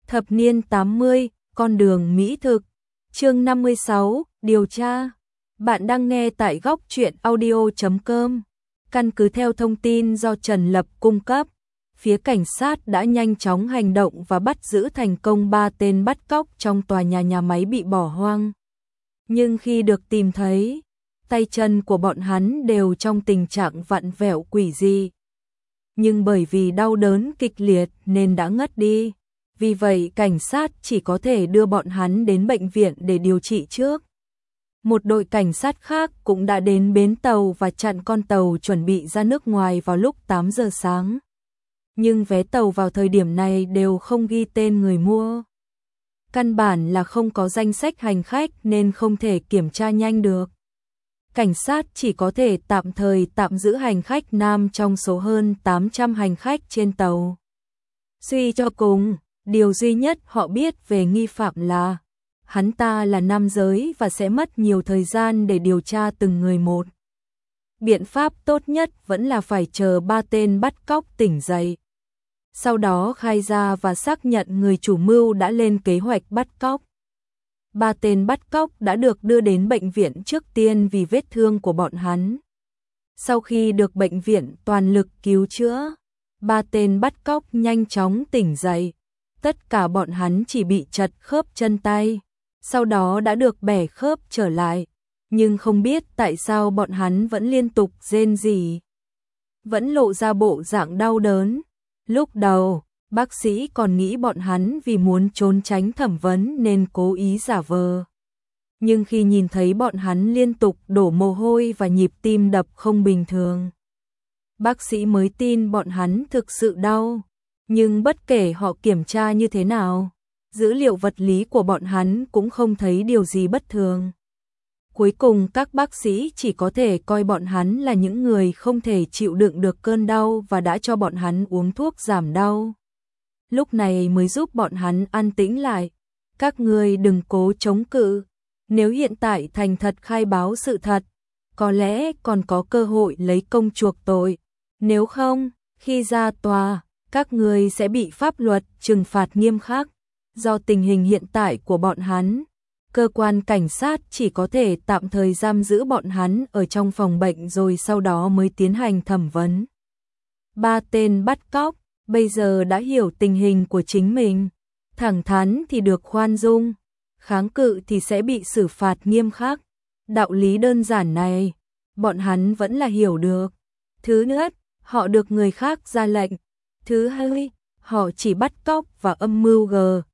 Thập niên 80, con đường mỹ thực. Chương 56, điều tra. Bạn đang nghe tại góc truyện audio.com. Căn cứ theo thông tin do Trần Lập cung cấp, phía cảnh sát đã nhanh chóng hành động và bắt giữ thành công 3 tên bắt cóc trong tòa nhà máy bị bỏ hoang. Nhưng khi được tìm thấy, tay chân của bọn hắn đều trong tình trạng vặn vẹo quỷ dị. Nhưng bởi vì đau đớn kịch liệt nên đã ngất đi. Vì vậy cảnh sát chỉ có thể đưa bọn hắn đến bệnh viện để điều trị trước. Một đội cảnh sát khác cũng đã đến bến tàu và chặn con tàu chuẩn bị ra nước ngoài vào lúc 8 giờ sáng. Nhưng vé tàu vào thời điểm này đều không ghi tên người mua. Căn bản là không có danh sách hành khách nên không thể kiểm tra nhanh được. Cảnh sát chỉ có thể tạm thời tạm giữ hành khách nam trong số hơn 800 hành khách trên tàu. Suy cho cùng, điều duy nhất họ biết về nghi phạm là hắn ta là nam giới và sẽ mất nhiều thời gian để điều tra từng người một. Biện pháp tốt nhất vẫn là phải chờ 3 tên bắt cóc tỉnh dậy. Sau đó khai ra và xác nhận người chủ mưu đã lên kế hoạch bắt cóc. 3 tên bắt cóc đã được đưa đến bệnh viện trước tiên vì vết thương của bọn hắn. Sau khi được bệnh viện toàn lực cứu chữa, 3 tên bắt cóc nhanh chóng tỉnh dậy. Tất cả bọn hắn chỉ bị trật khớp chân tay, sau đó đã được bẻ khớp trở lại. Nhưng không biết tại sao bọn hắn vẫn liên tục rên rỉ, vẫn lộ ra bộ dạng đau đớn. Lúc đầu, bác sĩ còn nghĩ bọn hắn vì muốn trốn tránh thẩm vấn nên cố ý giả vờ. Nhưng khi nhìn thấy bọn hắn liên tục đổ mồ hôi và nhịp tim đập không bình thường, bác sĩ mới tin bọn hắn thực sự đau. Nhưng bất kể họ kiểm tra như thế nào, dữ liệu vật lý của bọn hắn cũng không thấy điều gì bất thường. Cuối cùng các bác sĩ chỉ có thể coi bọn hắn là những người không thể chịu đựng được cơn đau và đã cho bọn hắn uống thuốc giảm đau. Lúc này mới giúp bọn hắn an tĩnh lại. Các ngươi đừng cố chống cự. Nếu hiện tại thành thật khai báo sự thật, có lẽ còn có cơ hội lấy công chuộc tội. Nếu không, khi ra tòa, các ngươi sẽ bị pháp luật trừng phạt nghiêm khắc. Do tình hình hiện tại của bọn hắn, cơ quan cảnh sát chỉ có thể tạm thời giam giữ bọn hắn ở trong phòng bệnh rồi sau đó mới tiến hành thẩm vấn. 3 tên bắt cóc bây giờ đã hiểu tình hình của chính mình, thẳng thắn thì được khoan dung, kháng cự thì sẽ bị xử phạt nghiêm khắc. Đạo lý đơn giản này, bọn hắn vẫn là hiểu được. Thứ nhất, họ được người khác ra lệnh. Thứ hai, họ chỉ bắt cóc và âm mưu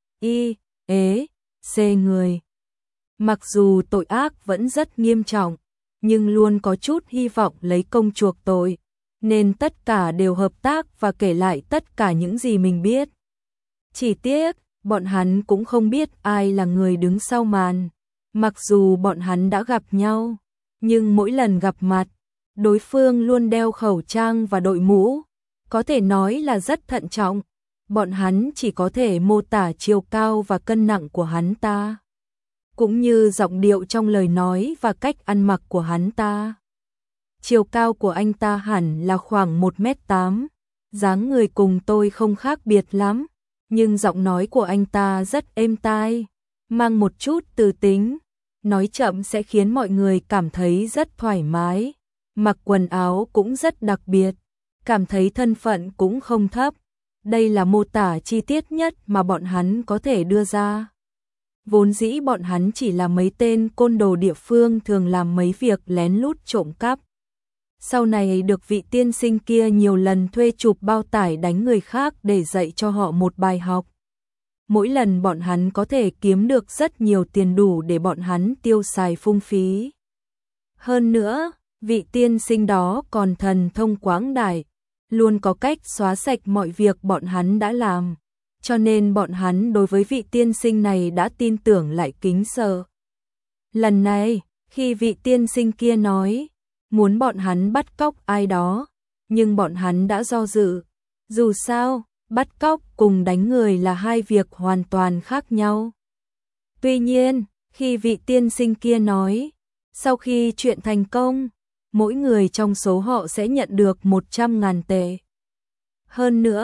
C người. Mặc dù tội ác vẫn rất nghiêm trọng, nhưng luôn có chút hy vọng lấy công chuộc tội, nên tất cả đều hợp tác và kể lại tất cả những gì mình biết. Chỉ tiếc, bọn hắn cũng không biết ai là người đứng sau màn. Mặc dù bọn hắn đã gặp nhau, nhưng mỗi lần gặp mặt, đối phương luôn đeo khẩu trang và đội mũ, có thể nói là rất thận trọng. Bọn hắn chỉ có thể mô tả chiều cao và cân nặng của hắn ta, cũng như giọng điệu trong lời nói và cách ăn mặc của hắn ta. Chiều cao của anh ta hẳn là khoảng 1m8, dáng người cùng tôi không khác biệt lắm, nhưng giọng nói của anh ta rất êm tai, mang một chút từ tính, nói chậm sẽ khiến mọi người cảm thấy rất thoải mái, mặc quần áo cũng rất đặc biệt, cảm thấy thân phận cũng không thấp. Đây là mô tả chi tiết nhất mà bọn hắn có thể đưa ra. Vốn dĩ bọn hắn chỉ là mấy tên côn đồ địa phương thường làm mấy việc lén lút trộm cắp. Sau này được vị tiên sinh kia nhiều lần thuê chụp bao tải đánh người khác để dạy cho họ một bài học. Mỗi lần bọn hắn có thể kiếm được rất nhiều tiền đủ để bọn hắn tiêu xài phung phí. Hơn nữa, vị tiên sinh đó còn thần thông quảng đại, luôn có cách xóa sạch mọi việc bọn hắn đã làm. Cho nên bọn hắn đối với vị tiên sinh này đã tin tưởng lại kính sợ. Lần này, khi vị tiên sinh kia nói muốn bọn hắn bắt cóc ai đó, nhưng bọn hắn đã do dự. Dù sao, bắt cóc cùng đánh người là hai việc hoàn toàn khác nhau. Tuy nhiên, khi vị tiên sinh kia nói, sau khi chuyện thành công, mỗi người trong số họ sẽ nhận được 100.000 tệ. Hơn nữa,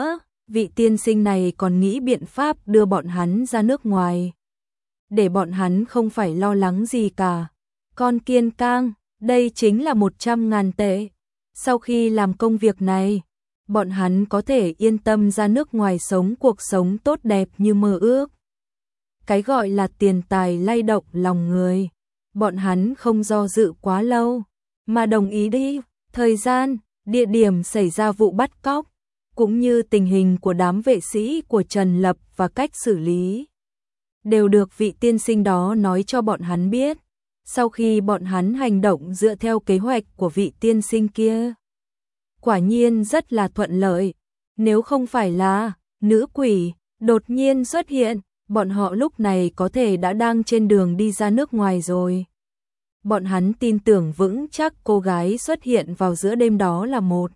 Vị tiên sinh này còn nghĩ biện pháp đưa bọn hắn ra nước ngoài, để bọn hắn không phải lo lắng gì cả. Con Kiên Cang, đây chính là 100.000 tệ. Sau khi làm công việc này, bọn hắn có thể yên tâm ra nước ngoài sống cuộc sống tốt đẹp như mơ ước. Cái gọi là tiền tài lay động lòng người, bọn hắn không do dự quá lâu, mà đồng ý đi. Thời gian, địa điểm xảy ra vụ bắt cóc, cũng như tình hình của đám vệ sĩ của Trần Lập và cách xử lý, đều được vị tiên sinh đó nói cho bọn hắn biết. Sau khi bọn hắn hành động dựa theo kế hoạch của vị tiên sinh kia, quả nhiên rất là thuận lợi. Nếu không phải là nữ quỷ đột nhiên xuất hiện, bọn họ lúc này có thể đã đang trên đường đi ra nước ngoài rồi. Bọn hắn tin tưởng vững chắc cô gái xuất hiện vào giữa đêm đó là một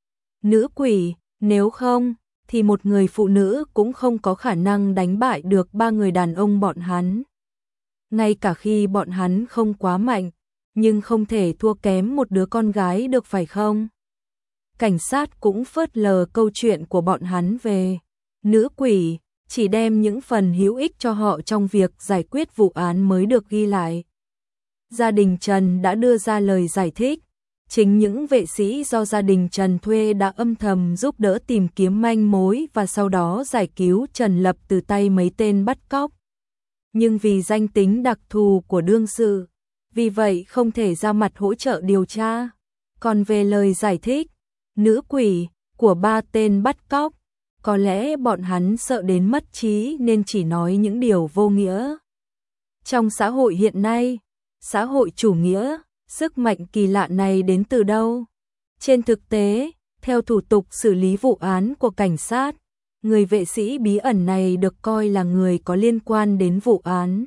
nữ quỷ, nếu không thì một người phụ nữ cũng không có khả năng đánh bại được ba người đàn ông bọn hắn. Ngay cả khi bọn hắn không quá mạnh, nhưng không thể thua kém một đứa con gái được phải không? Cảnh sát cũng phớt lờ câu chuyện của bọn hắn về nữ quỷ, chỉ đem những phần hữu ích cho họ trong việc giải quyết vụ án mới được ghi lại. Gia đình Trần đã đưa ra lời giải thích. Chính những vệ sĩ do gia đình Trần thuê đã âm thầm giúp đỡ tìm kiếm manh mối và sau đó giải cứu Trần Lập từ tay mấy tên bắt cóc. Nhưng vì danh tính đặc thù của đương sự, vì vậy không thể ra mặt hỗ trợ điều tra. Còn về lời giải thích, nữ quỷ của ba tên bắt cóc, có lẽ bọn hắn sợ đến mất trí nên chỉ nói những điều vô nghĩa. Trong xã hội hiện nay, xã hội chủ nghĩa, sức mạnh kỳ lạ này đến từ đâu? Trên thực tế, theo thủ tục xử lý vụ án của cảnh sát, người vệ sĩ bí ẩn này được coi là người có liên quan đến vụ án.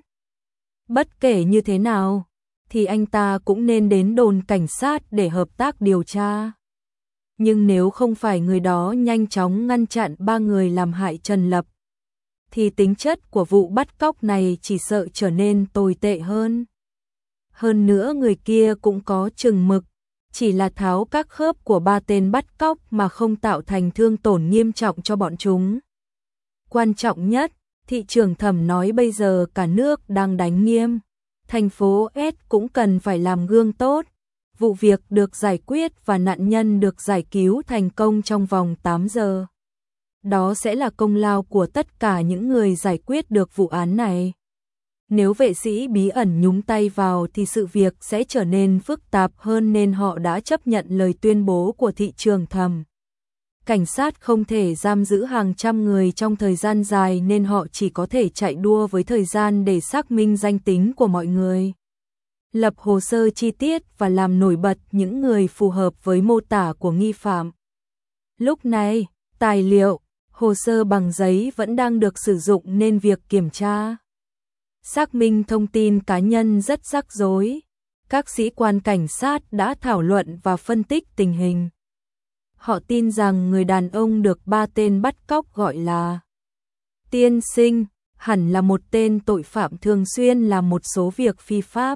Bất kể như thế nào, thì anh ta cũng nên đến đồn cảnh sát để hợp tác điều tra. Nhưng nếu không phải người đó nhanh chóng ngăn chặn ba người làm hại Trần Lập, thì tính chất của vụ bắt cóc này chỉ sợ trở nên tồi tệ hơn. Hơn nữa người kia cũng có chừng mực, chỉ là tháo các khớp của ba tên bắt cóc mà không tạo thành thương tổn nghiêm trọng cho bọn chúng. Quan trọng nhất, thị trưởng Thẩm nói bây giờ cả nước đang đánh nghiêm, thành phố S cũng cần phải làm gương tốt. Vụ việc được giải quyết và nạn nhân được giải cứu thành công trong vòng 8 giờ. Đó sẽ là công lao của tất cả những người giải quyết được vụ án này. Nếu vệ sĩ bí ẩn nhúng tay vào thì sự việc sẽ trở nên phức tạp hơn nên họ đã chấp nhận lời tuyên bố của thị trưởng Thẩm. Cảnh sát không thể giam giữ hàng trăm người trong thời gian dài nên họ chỉ có thể chạy đua với thời gian để xác minh danh tính của mọi người, lập hồ sơ chi tiết và làm nổi bật những người phù hợp với mô tả của nghi phạm. Lúc này, tài liệu, hồ sơ bằng giấy vẫn đang được sử dụng nên việc kiểm tra, xác minh thông tin cá nhân rất rắc rối. Các sĩ quan cảnh sát đã thảo luận và phân tích tình hình. Họ tin rằng người đàn ông được ba tên bắt cóc gọi là tiên sinh hẳn là một tên tội phạm thường xuyên làm một số việc phi pháp.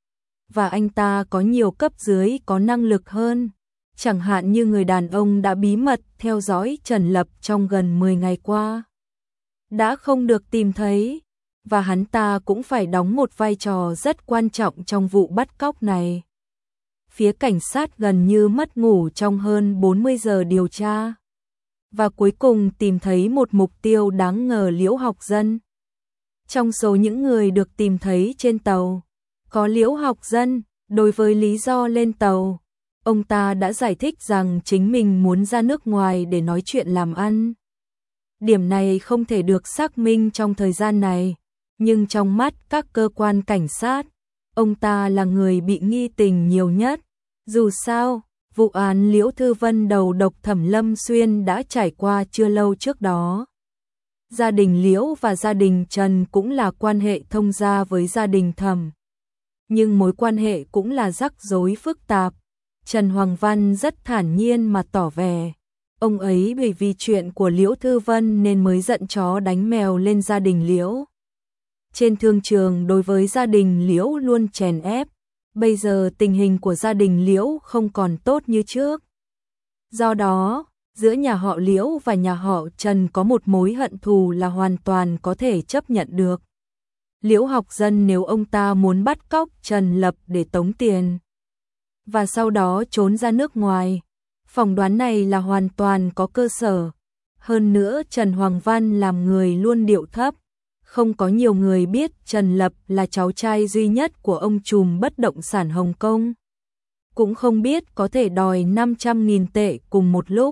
Và anh ta có nhiều cấp dưới có năng lực hơn. Chẳng hạn như người đàn ông đã bí mật theo dõi Trần Lập trong gần 10 ngày qua, đã không được tìm thấy, và hắn ta cũng phải đóng một vai trò rất quan trọng trong vụ bắt cóc này. Phía cảnh sát gần như mất ngủ trong hơn 40 giờ điều tra, và cuối cùng tìm thấy một mục tiêu đáng ngờ: Liễu Học Dân. Trong số những người được tìm thấy trên tàu, có Liễu Học Dân. Đối với lý do lên tàu, ông ta đã giải thích rằng chính mình muốn ra nước ngoài để nói chuyện làm ăn. Điểm này không thể được xác minh trong thời gian này, nhưng trong mắt các cơ quan cảnh sát, ông ta là người bị nghi tình nhiều nhất. Dù sao, vụ án Liễu Thư Vân đầu độc Thẩm Lâm Xuyên đã trải qua chưa lâu trước đó. Gia đình Liễu và gia đình Trần cũng là quan hệ thông gia với gia đình Thẩm, nhưng mối quan hệ cũng là rắc rối phức tạp. Trần Hoàng Văn rất thản nhiên mà tỏ vẻ, ông ấy bởi vì chuyện của Liễu Thư Vân nên mới giận chó đánh mèo lên gia đình Liễu. Trên thương trường đối với gia đình Liễu luôn chèn ép, bây giờ tình hình của gia đình Liễu không còn tốt như trước. Do đó, Giữa nhà họ Liễu và nhà họ Trần có một mối hận thù là hoàn toàn có thể chấp nhận được. Liễu Học Dân nếu ông ta muốn bắt cóc Trần Lập để tống tiền và sau đó trốn ra nước ngoài, phỏng đoán này là hoàn toàn có cơ sở. Hơn nữa Trần Hoàng Văn làm người luôn điệu thấp, không có nhiều người biết Trần Lập là cháu trai duy nhất của ông trùm bất động sản Hồng Kông. Cũng không biết có thể đòi 500.000 tệ cùng một lúc.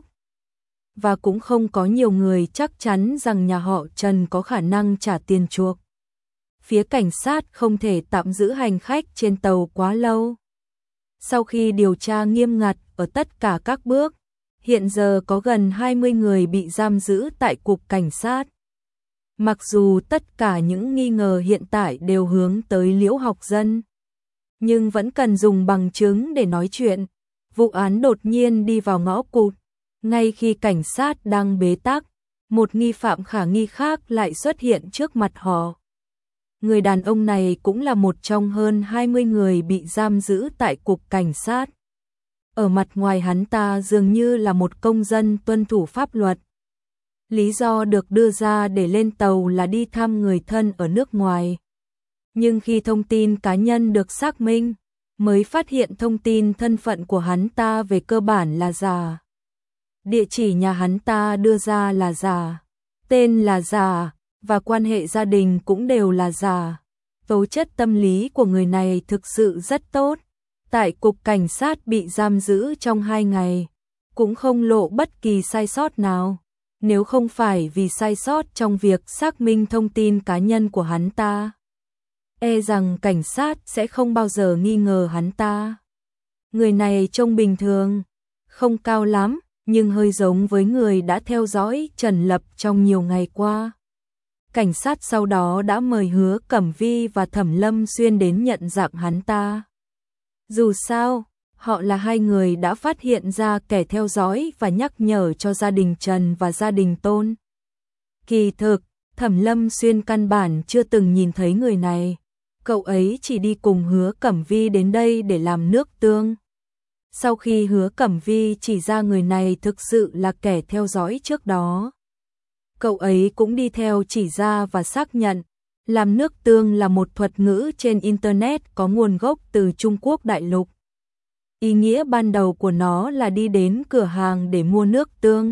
Và cũng không có nhiều người chắc chắn rằng nhà họ Trần có khả năng trả tiền chuộc. Phía cảnh sát không thể tạm giữ hành khách trên tàu quá lâu. Sau khi điều tra nghiêm ngặt ở tất cả các bước, hiện giờ có gần 20 người bị giam giữ tại cục cảnh sát. Mặc dù tất cả những nghi ngờ hiện tại đều hướng tới Liễu Học Dân, nhưng vẫn cần dùng bằng chứng để nói chuyện. Vụ án đột nhiên đi vào ngõ cụt. Ngay khi cảnh sát đang bế tắc, một nghi phạm khả nghi khác lại xuất hiện trước mặt họ. Người đàn ông này cũng là một trong hơn 20 người bị giam giữ tại cục cảnh sát. Ở mặt ngoài hắn ta dường như là một công dân tuân thủ pháp luật. Lý do được đưa ra để lên tàu là đi thăm người thân ở nước ngoài. Nhưng khi thông tin cá nhân được xác minh, mới phát hiện thông tin thân phận của hắn ta về cơ bản là giả. Địa chỉ nhà hắn ta đưa ra là giả, tên là giả, và quan hệ gia đình cũng đều là giả. Tố chất tâm lý của người này thực sự rất tốt. Tại cục cảnh sát bị giam giữ trong 2 ngày, cũng không lộ bất kỳ sai sót nào. Nếu không phải vì sai sót trong việc xác minh thông tin cá nhân của hắn ta, e rằng cảnh sát sẽ không bao giờ nghi ngờ hắn ta. Người này trông bình thường, không cao lắm, nhưng hơi giống với người đã theo dõi Trần Lập trong nhiều ngày qua. Cảnh sát sau đó đã mời Hứa Cẩm Vi và Thẩm Lâm Xuyên đến nhận dạng hắn ta. Dù sao, họ là hai người đã phát hiện ra kẻ theo dõi và nhắc nhở cho gia đình Trần và gia đình Tôn. Kỳ thực, Thẩm Lâm Xuyên căn bản chưa từng nhìn thấy người này. Cậu ấy chỉ đi cùng Hứa Cẩm Vi đến đây để làm nước tương. Sau khi Hứa Cẩm Vi chỉ ra người này thực sự là kẻ theo dõi trước đó, cậu ấy cũng đi theo chỉ ra và xác nhận. Làm nước tương là một thuật ngữ trên Internet có nguồn gốc từ Trung Quốc đại lục. Ý nghĩa ban đầu của nó là đi đến cửa hàng để mua nước tương.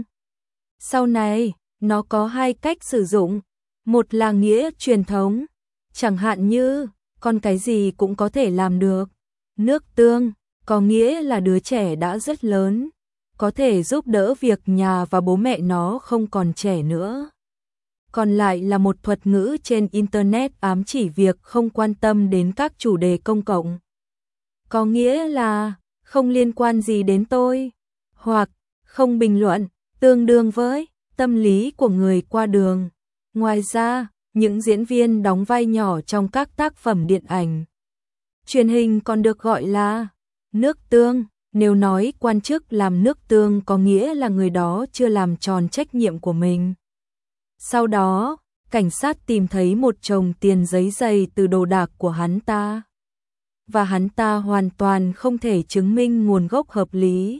Sau này, nó có 2 cách sử dụng. Một là nghĩa truyền thống, chẳng hạn như con cái gì cũng có thể làm được. Nước tương có nghĩa là đứa trẻ đã rất lớn, có thể giúp đỡ việc nhà và bố mẹ nó không còn trẻ nữa. Còn lại là một thuật ngữ trên Internet ám chỉ việc không quan tâm đến các chủ đề công cộng. Có nghĩa là không liên quan gì đến tôi, hoặc không bình luận, tương đương với tâm lý của người qua đường. Ngoài ra, những diễn viên đóng vai nhỏ trong các tác phẩm điện ảnh, truyền hình còn được gọi là nước tương. Nếu nói quan chức làm nước tương có nghĩa là người đó chưa làm tròn trách nhiệm của mình. Sau đó, cảnh sát tìm thấy một chồng tiền giấy dày từ đồ đạc của hắn ta. Và hắn ta hoàn toàn không thể chứng minh nguồn gốc hợp lý.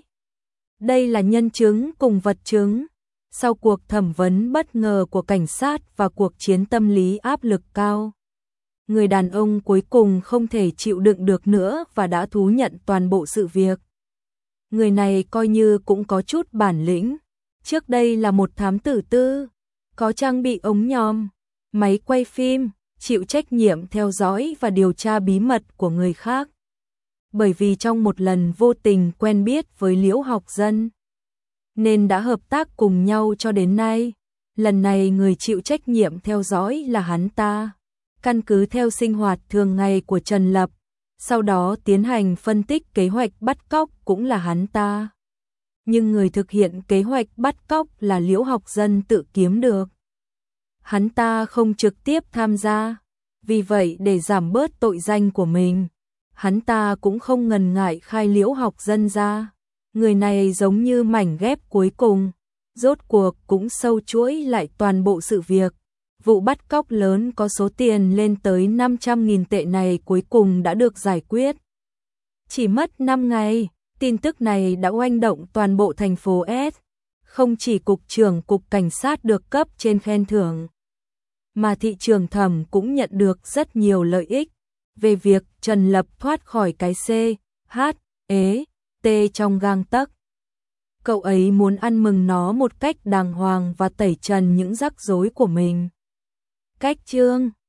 Đây là nhân chứng cùng vật chứng. Sau cuộc thẩm vấn bất ngờ của cảnh sát và cuộc chiến tâm lý áp lực cao, người đàn ông cuối cùng không thể chịu đựng được nữa và đã thú nhận toàn bộ sự việc. Người này coi như cũng có chút bản lĩnh. Trước đây là một thám tử tư, có trang bị ống nhòm, máy quay phim, chịu trách nhiệm theo dõi và điều tra bí mật của người khác. Bởi vì trong một lần vô tình quen biết với Liễu Học Dân, nên đã hợp tác cùng nhau cho đến nay. Lần này người chịu trách nhiệm theo dõi là hắn ta. Căn cứ theo sinh hoạt thường ngày của Trần Lập, sau đó tiến hành phân tích kế hoạch bắt cóc cũng là hắn ta. Nhưng người thực hiện kế hoạch bắt cóc là Liễu Học Dân tự kiếm được. Hắn ta không trực tiếp tham gia, vì vậy để giảm bớt tội danh của mình, hắn ta cũng không ngần ngại khai Liễu Học Dân ra. Người này giống như mảnh ghép cuối cùng, rốt cuộc cũng sâu chuỗi lại toàn bộ sự việc. Vụ bắt cóc lớn có số tiền lên tới 500.000 tệ này cuối cùng đã được giải quyết. Chỉ mất 5 ngày, tin tức này đã oanh động toàn bộ thành phố S. Không chỉ cục trưởng cục cảnh sát được cấp trên khen thưởng, mà thị trường Thẩm cũng nhận được rất nhiều lợi ích về việc Trần Lập thoát khỏi cái C, H, ế, T trong gang tấc. Cậu ấy muốn ăn mừng nó một cách đàng hoàng và tẩy trần những rắc rối của mình. Cách chương